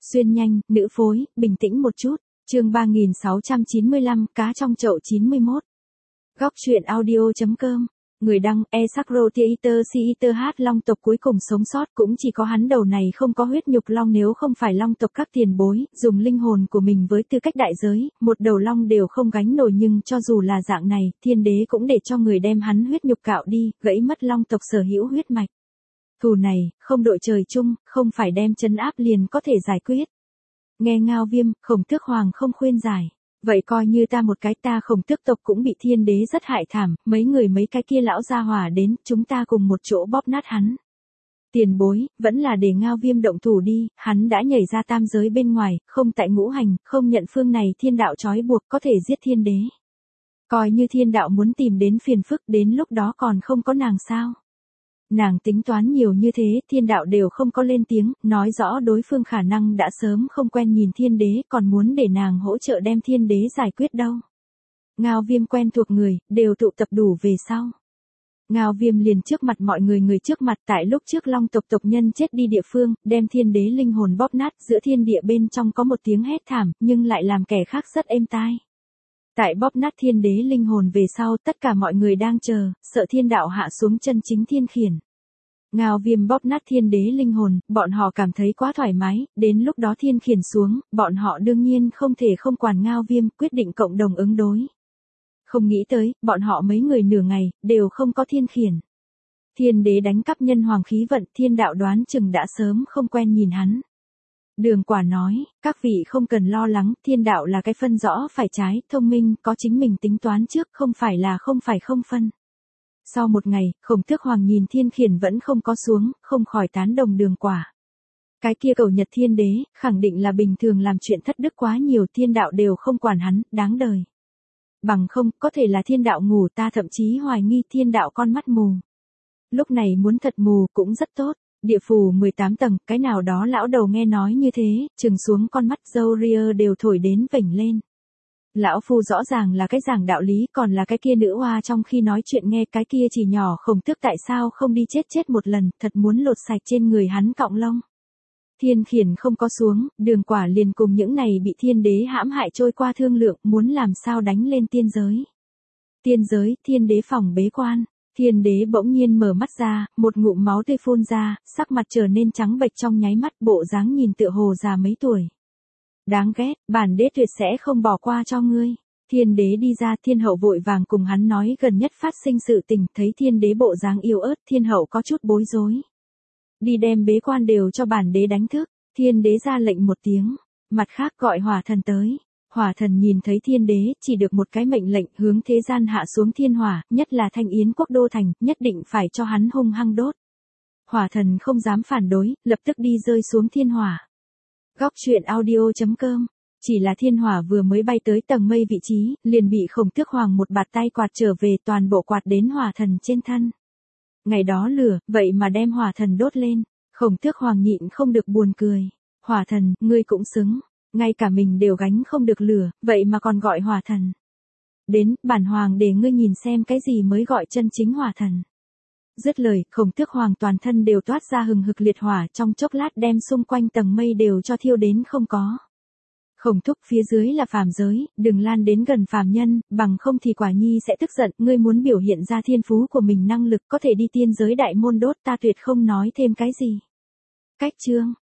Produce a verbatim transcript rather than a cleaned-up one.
Xuyên nhanh, nữ phối, bình tĩnh một chút. Chương ba nghìn sáu trăm chín mươi lăm, cá trong chậu chín mươi mốt. Góc truyện audio.com. Người đăng, Esakro Theater Theater hát long tộc cuối cùng sống sót, cũng chỉ có hắn đầu này không có huyết nhục long, nếu không phải long tộc các tiền bối, dùng linh hồn của mình với tư cách đại giới, một đầu long đều không gánh nổi, nhưng cho dù là dạng này, thiên đế cũng để cho người đem hắn huyết nhục cạo đi, gãy mất long tộc sở hữu huyết mạch. Thù này, không đội trời chung, không phải đem trấn áp liền có thể giải quyết. Nghe Ngao Viêm, Khổng Tước Hoàng không khuyên giải. Vậy coi như ta một cái, ta Khổng Tước tộc cũng bị thiên đế rất hại thảm, mấy người mấy cái kia lão gia hỏa đến, chúng ta cùng một chỗ bóp nát hắn. Tiền bối, vẫn là để Ngao Viêm động thủ đi, hắn đã nhảy ra tam giới bên ngoài, không tại ngũ hành, không nhận phương này thiên đạo trói buộc, có thể giết thiên đế. Coi như thiên đạo muốn tìm đến phiền phức, đến lúc đó còn không có nàng sao. Nàng tính toán nhiều như thế, thiên đạo đều không có lên tiếng, nói rõ đối phương khả năng đã sớm không quen nhìn thiên đế, còn muốn để nàng hỗ trợ đem thiên đế giải quyết đâu. Ngao Viêm quen thuộc người, đều tụ tập đủ về sau. Ngao Viêm liền trước mặt mọi người người trước mặt, tại lúc trước long tộc tộc nhân chết đi địa phương, đem thiên đế linh hồn bóp nát, giữa thiên địa bên trong có một tiếng hét thảm, nhưng lại làm kẻ khác rất êm tai. Tại bóp nát thiên đế linh hồn về sau, tất cả mọi người đang chờ, sợ thiên đạo hạ xuống chân chính thiên khiển. Ngao Viêm bóp nát thiên đế linh hồn, bọn họ cảm thấy quá thoải mái, đến lúc đó thiên khiển xuống, bọn họ đương nhiên không thể không quản Ngao Viêm, quyết định cộng đồng ứng đối. Không nghĩ tới, bọn họ mấy người nửa ngày, đều không có thiên khiển. Thiên đế đánh cắp nhân hoàng khí vận, thiên đạo đoán chừng đã sớm không quen nhìn hắn. Đường Quả nói, các vị không cần lo lắng, thiên đạo là cái phân rõ phải trái, thông minh, có chính mình tính toán trước, không phải là không phải không phân. Sau một ngày, Khổng Tước Hoàng nhìn thiên khiển vẫn không có xuống, không khỏi tán đồng Đường Quả. Cái kia cầu nhật thiên đế, khẳng định là bình thường làm chuyện thất đức quá nhiều, thiên đạo đều không quản hắn, đáng đời. Bằng không, có thể là thiên đạo ngủ, ta thậm chí hoài nghi thiên đạo con mắt mù. Lúc này muốn thật mù cũng rất tốt. Địa phủ mười tám tầng, cái nào đó lão đầu nghe nói như thế, trừng xuống con mắt, râu ria đều thổi đến vểnh lên. Lão phu rõ ràng là cái giảng đạo lý, còn là cái kia nữ hoa trong khi nói chuyện nghe cái kia chỉ nhỏ Khổng Tước tại sao không đi chết chết một lần, thật muốn lột sạch trên người hắn cọng lông. Thiên khiển không có xuống, Đường Quả liền cùng những này bị thiên đế hãm hại trôi qua thương lượng, muốn làm sao đánh lên tiên giới. Tiên giới, thiên đế phòng bế quan. Thiên đế bỗng nhiên mở mắt ra, một ngụm máu tươi phun ra, sắc mặt trở nên trắng bệch trong nháy mắt, bộ dáng nhìn tựa hồ già mấy tuổi. Đáng ghét, bản đế tuyệt sẽ không bỏ qua cho ngươi. Thiên đế đi ra, thiên hậu vội vàng cùng hắn nói gần nhất phát sinh sự tình, thấy thiên đế bộ dáng yếu ớt, thiên hậu có chút bối rối. Đi đem bế quan đều cho bản đế đánh thức, thiên đế ra lệnh một tiếng, mặt khác gọi hỏa thần tới. Hỏa thần nhìn thấy thiên đế, chỉ được một cái mệnh lệnh hướng thế gian hạ xuống thiên hỏa, nhất là Thanh Yến quốc đô thành, nhất định phải cho hắn hung hăng đốt. Hỏa thần không dám phản đối, lập tức đi rơi xuống thiên hỏa. Góc truyện audio.com. Chỉ là thiên hỏa vừa mới bay tới tầng mây vị trí, liền bị Khổng Tước Hoàng một bạt tay quạt trở về, toàn bộ quạt đến hỏa thần trên thân. Ngày đó lửa, vậy mà đem hỏa thần đốt lên. Khổng Tước Hoàng nhịn không được buồn cười. Hỏa thần, ngươi cũng xứng. Ngay cả mình đều gánh không được lửa, vậy mà còn gọi hỏa thần. Đến, bản hoàng để ngươi nhìn xem cái gì mới gọi chân chính hỏa thần. Dứt lời, Khổng Tước Hoàng toàn thân đều toát ra hừng hực liệt hỏa, trong chốc lát đem xung quanh tầng mây đều cho thiêu đến không có. Khổng thúc, phía dưới là phàm giới, đừng lan đến gần phàm nhân, bằng không thì quả nhi sẽ tức giận, ngươi muốn biểu hiện ra thiên phú của mình năng lực có thể đi tiên giới đại môn đốt, ta tuyệt không nói thêm cái gì. Cách chương